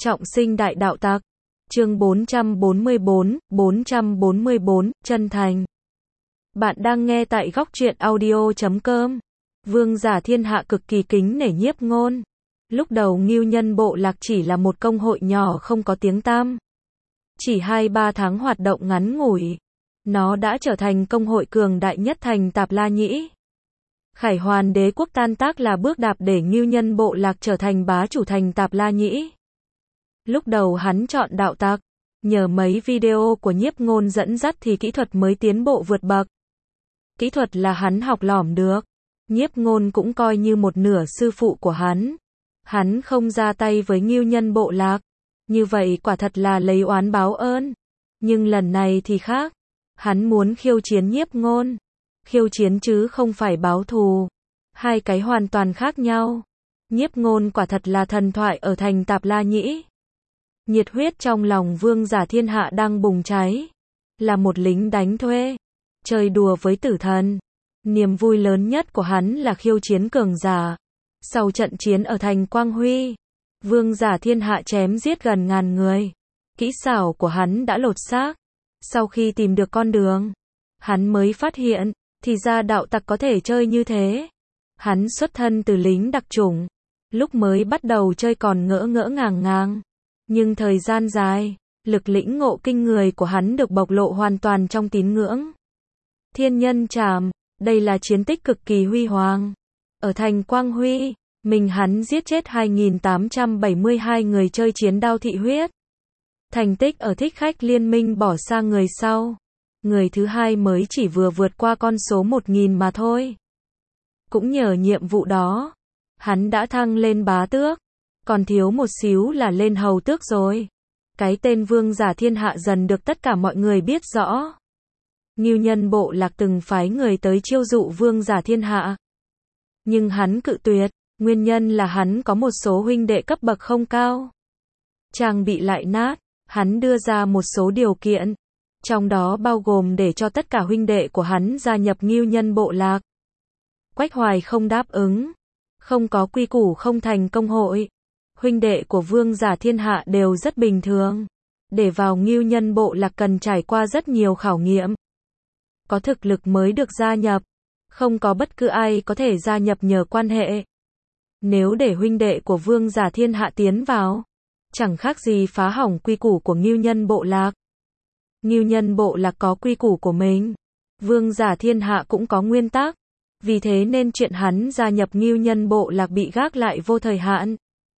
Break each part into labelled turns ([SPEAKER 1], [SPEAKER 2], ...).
[SPEAKER 1] Trọng sinh đại đạo tặc. Chương 444, chân thành. Bạn đang nghe tại góc truyện audio.com. Vương giả thiên hạ cực kỳ kính nể Nhiếp Ngôn. Lúc đầu Ngưu Nhân Bộ Lạc chỉ là một công hội nhỏ không có tiếng tăm. Chỉ 2-3 tháng hoạt động ngắn ngủi, nó đã trở thành công hội cường đại nhất thành Tạp La Nhĩ. Khải Hoàn đế quốc tan tác là bước đạp để Ngưu Nhân Bộ Lạc trở thành bá chủ thành Tạp La Nhĩ. Lúc đầu hắn chọn đạo tặc, nhờ mấy video của Nhiếp Ngôn dẫn dắt thì kỹ thuật mới tiến bộ vượt bậc. Kỹ thuật là hắn học lỏm được, Nhiếp Ngôn cũng coi như một nửa sư phụ của hắn. Hắn không ra tay với Ngưu Nhân Bộ Lạc, như vậy quả thật là lấy oán báo ơn. Nhưng lần này thì khác, hắn muốn khiêu chiến Nhiếp Ngôn. Khiêu chiến chứ không phải báo thù. Hai cái hoàn toàn khác nhau. Nhiếp Ngôn quả thật là thần thoại ở thành Tạp La Nhĩ. Nhiệt huyết trong lòng vương giả thiên hạ đang bùng cháy. Là một lính đánh thuê, chơi đùa với tử thần. Niềm vui lớn nhất của hắn là khiêu chiến cường giả. Sau trận chiến ở thành Quang Huy, vương giả thiên hạ chém giết gần 1000 người. Kỹ xảo của hắn đã lột xác. Sau khi tìm được con đường, hắn mới phát hiện, thì ra đạo tặc có thể chơi như thế. Hắn xuất thân từ lính đặc chủng. Lúc mới bắt đầu chơi còn ngỡ ngỡ ngàng ngàng. Nhưng thời gian dài, lực lĩnh ngộ kinh người của hắn được bộc lộ hoàn toàn trong tín ngưỡng. Thiên Nhân Trảm, đây là chiến tích cực kỳ huy hoàng. Ở thành Quang Huy, mình hắn giết chết 2872 người chơi chiến đao thị huyết. Thành tích ở Thích Khách Liên Minh bỏ sang người sau. Người thứ hai mới chỉ vừa vượt qua con số 1000 mà thôi. Cũng nhờ nhiệm vụ đó, hắn đã thăng lên bá tước. Còn thiếu một xíu là lên hầu tước rồi. Cái tên vương giả thiên hạ dần được tất cả mọi người biết rõ. Ngưu Nhân Bộ Lạc từng phái người tới chiêu dụ vương giả thiên hạ. Nhưng hắn cự tuyệt, nguyên nhân là hắn có một số huynh đệ cấp bậc không cao. Trang bị lại nát, hắn đưa ra một số điều kiện. Trong đó bao gồm để cho tất cả huynh đệ của hắn gia nhập Ngưu Nhân Bộ Lạc. Quách Hoài không đáp ứng. Không có quy củ không thành công hội. Huynh đệ của vương giả thiên hạ đều rất bình thường. Để vào Ngưu Nhân Bộ Lạc cần trải qua rất nhiều khảo nghiệm. Có thực lực mới được gia nhập. Không có bất cứ ai có thể gia nhập nhờ quan hệ. Nếu để huynh đệ của vương giả thiên hạ tiến vào, chẳng khác gì phá hỏng quy củ của Ngưu Nhân Bộ Lạc. Ngưu Nhân Bộ Lạc có quy củ của mình. Vương giả thiên hạ cũng có nguyên tắc. Vì thế nên chuyện hắn gia nhập Ngưu Nhân Bộ Lạc bị gác lại vô thời hạn.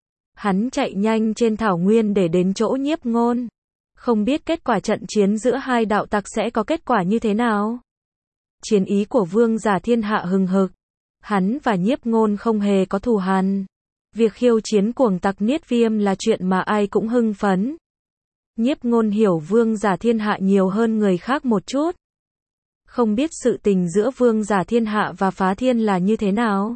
[SPEAKER 1] Hắn chạy nhanh trên thảo nguyên để đến chỗ Nhiếp Ngôn. Không biết kết quả trận chiến giữa hai đạo tặc sẽ có kết quả như thế nào. Chiến ý của vương giả thiên hạ hừng hực. Hắn và Nhiếp Ngôn không hề có thù hằn. Việc khiêu chiến cuồng tặc Niết Viêm là chuyện mà ai cũng hưng phấn. Nhiếp Ngôn hiểu vương giả thiên hạ nhiều hơn người khác một chút. Không biết sự tình giữa vương giả thiên hạ và Phá Thiên là như thế nào.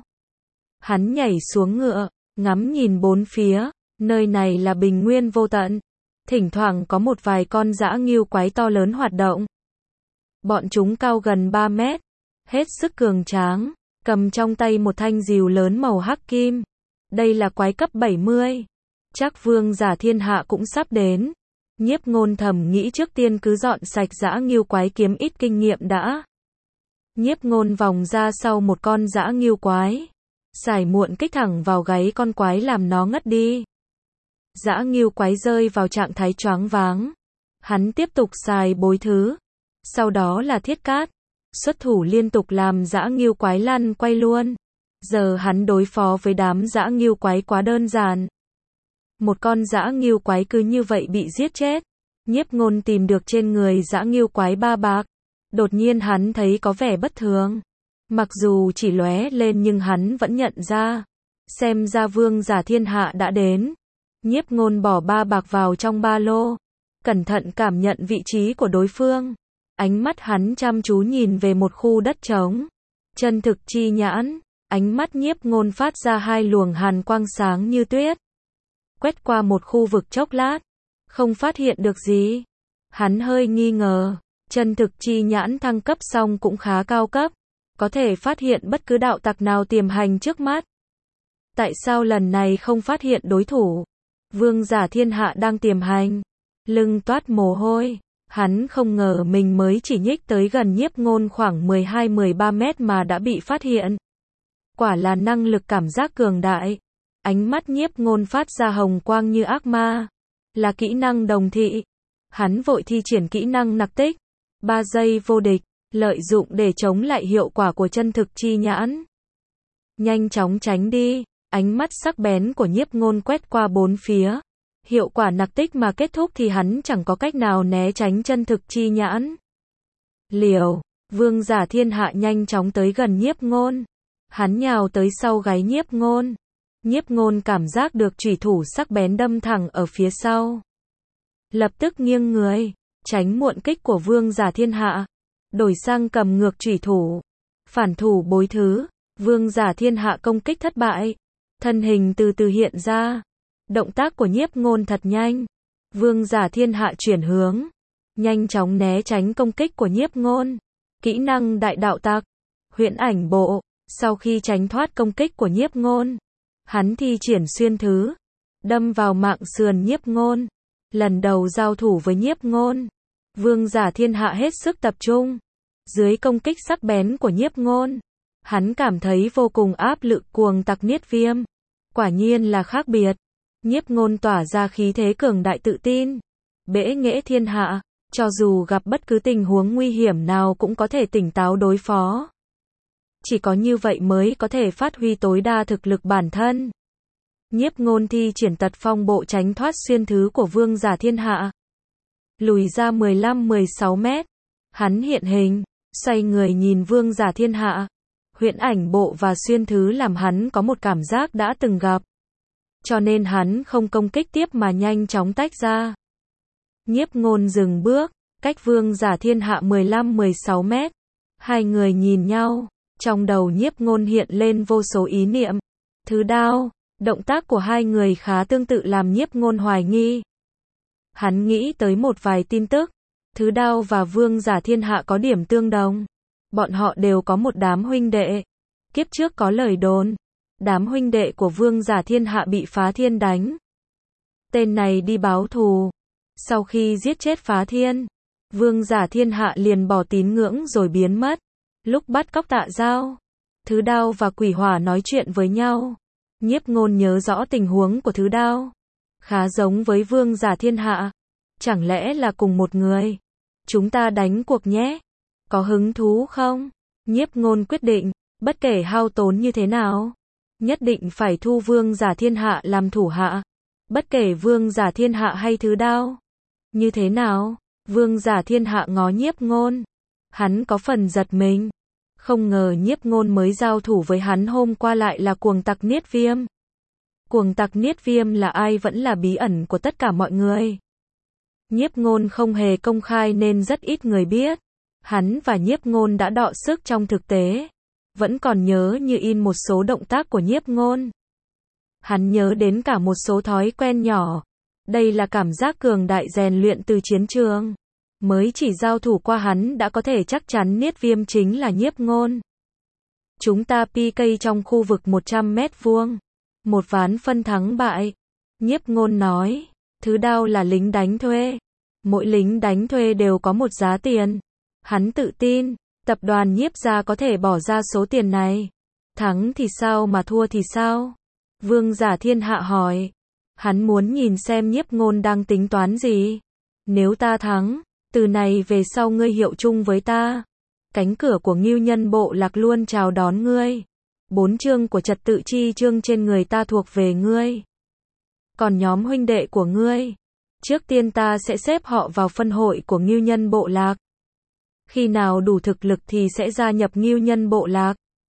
[SPEAKER 1] Hắn nhảy xuống ngựa, ngắm nhìn bốn phía. Nơi này là bình nguyên vô tận. Thỉnh thoảng có một vài con dã ngưu quái to lớn hoạt động. Bọn chúng cao gần 3 mét. Hết sức cường tráng. Cầm trong tay một thanh rìu lớn màu hắc kim. Đây là quái cấp 70. Chắc vương giả thiên hạ cũng sắp đến. Nhiếp Ngôn thầm nghĩ trước tiên cứ dọn sạch dã ngưu quái kiếm ít kinh nghiệm đã. Nhiếp Ngôn vòng ra sau một con dã ngưu quái. Xài muộn kích thẳng vào gáy con quái làm nó ngất đi. Dã ngưu quái rơi vào trạng thái choáng váng. Hắn tiếp tục xài bối thứ. Sau đó là thiết cát. Xuất thủ liên tục làm dã ngưu quái lăn quay luôn. Giờ hắn đối phó với đám dã ngưu quái quá đơn giản. Một con dã ngưu quái cứ như vậy bị giết chết. Nhiếp Ngôn tìm được trên người dã ngưu quái 3 bạc. Đột nhiên hắn thấy có vẻ bất thường. Mặc dù chỉ lóe lên nhưng hắn vẫn nhận ra. Xem ra vương giả thiên hạ đã đến. Nhiếp Ngôn bỏ 3 bạc vào trong ba lô. Cẩn thận cảm nhận vị trí của đối phương. Ánh mắt hắn chăm chú nhìn về một khu đất trống. Chân thực chi nhãn. Ánh mắt Nhiếp Ngôn phát ra 2 luồng hàn quang sáng như tuyết. Quét qua một khu vực chốc lát. Không phát hiện được gì. Hắn hơi nghi ngờ. Chân thực chi nhãn thăng cấp xong cũng khá cao cấp. Có thể phát hiện bất cứ đạo tặc nào tiềm hành trước mắt. Tại sao lần này không phát hiện đối thủ? Vương giả thiên hạ đang tiềm hành, lưng toát mồ hôi. Hắn không ngờ mình mới chỉ nhích tới gần Nhiếp Ngôn khoảng 12-13 mét mà đã bị phát hiện. Quả là năng lực cảm giác cường đại. Ánh mắt Nhiếp Ngôn phát ra hồng quang như ác ma. Là kỹ năng đồng thị. Hắn vội thi triển kỹ năng nặc tích. 3 giây vô địch, lợi dụng để chống lại hiệu quả của chân thực chi nhãn. Nhanh chóng tránh đi. Ánh mắt sắc bén của Nhiếp Ngôn quét qua bốn phía. Hiệu quả nặc tích mà kết thúc thì hắn chẳng có cách nào né tránh chân thực chi nhãn. Liều, Vương giả thiên hạ nhanh chóng tới gần Nhiếp Ngôn. Hắn nhào tới sau gáy Nhiếp Ngôn. Nhiếp Ngôn cảm giác được chủy thủ sắc bén đâm thẳng ở phía sau. Lập tức nghiêng người, tránh muộn kích của Vương giả thiên hạ. Đổi sang cầm ngược chủy thủ. Phản thủ bối thứ, Vương giả thiên hạ công kích thất bại. Thân hình từ từ hiện ra. Động tác của Nhiếp Ngôn thật nhanh. Vương giả thiên hạ chuyển hướng. Nhanh chóng né tránh công kích của Nhiếp Ngôn. Kỹ năng đại đạo tặc. Huyễn ảnh bộ. Sau khi tránh thoát công kích của Nhiếp Ngôn, hắn thi triển xuyên thứ. Đâm vào mạng sườn Nhiếp Ngôn. Lần đầu giao thủ với Nhiếp Ngôn, Vương giả thiên hạ hết sức tập trung. Dưới công kích sắc bén của Nhiếp Ngôn, hắn cảm thấy vô cùng áp lực. Cuồng tặc niết viêm. Quả nhiên là khác biệt. Nhiếp Ngôn tỏa ra khí thế cường đại tự tin. Bẽ nghễ thiên hạ, cho dù gặp bất cứ tình huống nguy hiểm nào cũng có thể tỉnh táo đối phó. Chỉ có như vậy mới có thể phát huy tối đa thực lực bản thân. Nhiếp Ngôn thi triển tật phong bộ tránh thoát xuyên thứ của Vương giả thiên hạ. Lùi ra 15-16 mét. Hắn hiện hình, xoay người nhìn Vương giả thiên hạ. Huyễn ảnh bộ và xuyên thứ làm hắn có một cảm giác đã từng gặp. Cho nên hắn không công kích tiếp mà nhanh chóng tách ra. Nhiếp Ngôn dừng bước, cách Vương giả thiên hạ 15-16 mét. Hai người nhìn nhau, trong đầu Nhiếp Ngôn hiện lên vô số ý niệm. Thứ đao, động tác của hai người khá tương tự làm Nhiếp Ngôn hoài nghi. Hắn nghĩ tới một vài tin tức. Thứ đao và Vương giả thiên hạ có điểm tương đồng. Bọn họ đều có một đám huynh đệ. Kiếp trước có lời đồn, đám huynh đệ của Vương giả thiên hạ bị Phá Thiên đánh. Tên này đi báo thù. Sau khi giết chết Phá Thiên, Vương giả thiên hạ liền bỏ tín ngưỡng rồi biến mất. Lúc bắt cóc Tạ Dao, Thứ đao và Quỷ Hỏa nói chuyện với nhau. Nhiếp Ngôn nhớ rõ tình huống của Thứ đao. Khá giống với Vương giả thiên hạ. Chẳng lẽ là cùng một người? Chúng ta đánh cuộc nhé. Có hứng thú không? Nhiếp Ngôn quyết định, bất kể hao tốn như thế nào, nhất định phải thu Vương giả thiên hạ làm thủ hạ. Bất kể Vương giả thiên hạ hay Thứ đao. Như thế nào? Vương giả thiên hạ ngó Nhiếp Ngôn. Hắn có phần giật mình. Không ngờ Nhiếp Ngôn mới giao thủ với hắn hôm qua lại là cuồng tặc niết viêm. Cuồng tặc niết viêm là ai vẫn là bí ẩn của tất cả mọi người. Nhiếp Ngôn không hề công khai nên rất ít người biết. Hắn và Nhiếp Ngôn đã đọ sức trong thực tế. Vẫn còn nhớ như in một số động tác của Nhiếp Ngôn. Hắn nhớ đến cả một số thói quen nhỏ. Đây là cảm giác cường đại rèn luyện từ chiến trường. Mới chỉ giao thủ qua hắn đã có thể chắc chắn niết viêm chính là Nhiếp Ngôn. Chúng ta PK trong khu vực 100 mét vuông. Một ván phân thắng bại. Nhiếp Ngôn nói, Thứ đao là lính đánh thuê. Mỗi lính đánh thuê đều có một giá tiền. Hắn tự tin, tập đoàn Nhiếp gia có thể bỏ ra số tiền này. Thắng thì sao mà thua thì sao? Vương giả thiên hạ hỏi. Hắn muốn nhìn xem Nhiếp Ngôn đang tính toán gì. Nếu ta thắng, từ này về sau ngươi hiệu chung với ta. Cánh cửa của Ngưu Nhân Bộ Lạc luôn chào đón ngươi. 4 chương của trật tự chi chương trên người ta thuộc về ngươi. Còn nhóm huynh đệ của ngươi, trước tiên ta sẽ xếp họ vào phân hội của Ngưu Nhân Bộ Lạc. Khi nào đủ thực lực thì sẽ gia nhập Ngưu Nhân Bộ Lạc.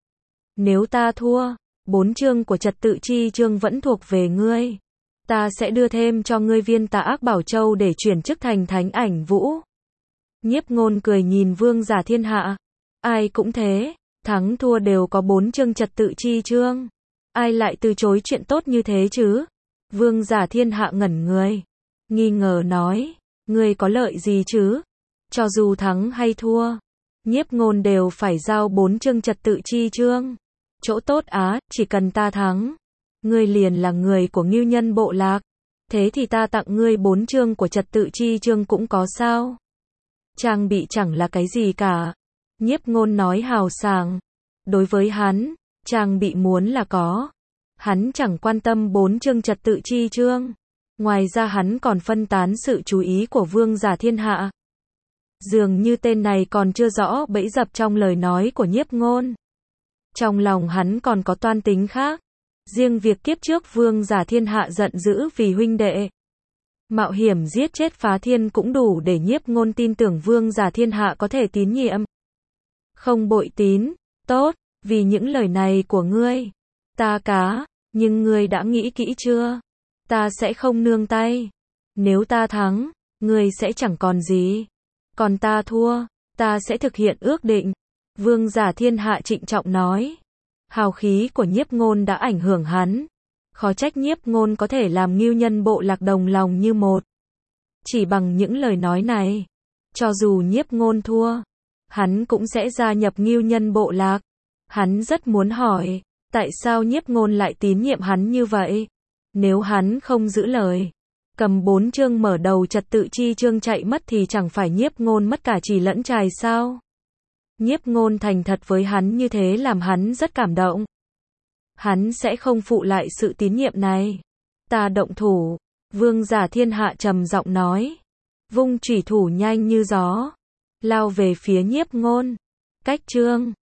[SPEAKER 1] Nếu ta thua, 4 chương của trật tự chi chương vẫn thuộc về ngươi. Ta sẽ đưa thêm cho ngươi viên Tà Ác Bảo Châu để chuyển chức thành Thánh Ảnh Vũ. Nhiếp Ngôn cười nhìn Vương giả thiên hạ. Ai cũng thế, thắng thua đều có 4 chương trật tự chi chương. Ai lại từ chối chuyện tốt như thế chứ? Vương giả thiên hạ ngẩn người. Nghi ngờ nói, ngươi có lợi gì chứ? Cho dù thắng hay thua, Nhiếp Ngôn đều phải giao 4 chương trật tự chi chương. Chỗ tốt á, chỉ cần ta thắng, ngươi liền là người của Ngưu Nhân Bộ Lạc. Thế thì ta tặng ngươi 4 chương của trật tự chi chương cũng có sao? Trang bị chẳng là cái gì cả. Nhiếp Ngôn nói hào sảng. Đối với hắn, trang bị muốn là có. Hắn chẳng quan tâm 4 chương trật tự chi chương. Ngoài ra hắn còn phân tán sự chú ý của vương giả thiên hạ. Dường như tên này còn chưa rõ bẫy dập trong lời nói của Nhiếp Ngôn. Trong lòng hắn còn có toan tính khác. Riêng việc kiếp trước vương giả thiên hạ giận dữ vì huynh đệ mạo hiểm giết chết Phá Thiên cũng đủ để Nhiếp Ngôn tin tưởng vương giả thiên hạ có thể tín nhiệm. Không bội tín, tốt, vì những lời này của ngươi. Ta cá, nhưng ngươi đã nghĩ kỹ chưa? Ta sẽ không nương tay. Nếu ta thắng, ngươi sẽ chẳng còn gì. Còn ta thua, ta sẽ thực hiện ước định. Vương giả thiên hạ trịnh trọng nói. Hào khí của Nhiếp Ngôn đã ảnh hưởng hắn. Khó trách Nhiếp Ngôn có thể làm Ngưu Nhân bộ lạc đồng lòng như một. Chỉ bằng những lời nói này, cho dù Nhiếp Ngôn thua, hắn cũng sẽ gia nhập Ngưu Nhân bộ lạc. Hắn rất muốn hỏi, tại sao Nhiếp Ngôn lại tín nhiệm hắn như vậy? Nếu hắn không giữ lời, cầm 4 chương mở đầu trật tự chi chương chạy mất thì chẳng phải Nhiếp Ngôn mất cả chì lẫn chài sao? Nhiếp Ngôn thành thật với hắn như thế làm hắn rất cảm động. Hắn sẽ không phụ lại sự tín nhiệm này. Ta động thủ. Vương giả thiên hạ trầm giọng nói. Vung chủy thủ nhanh như gió. Lao về phía Nhiếp Ngôn. Cách chương.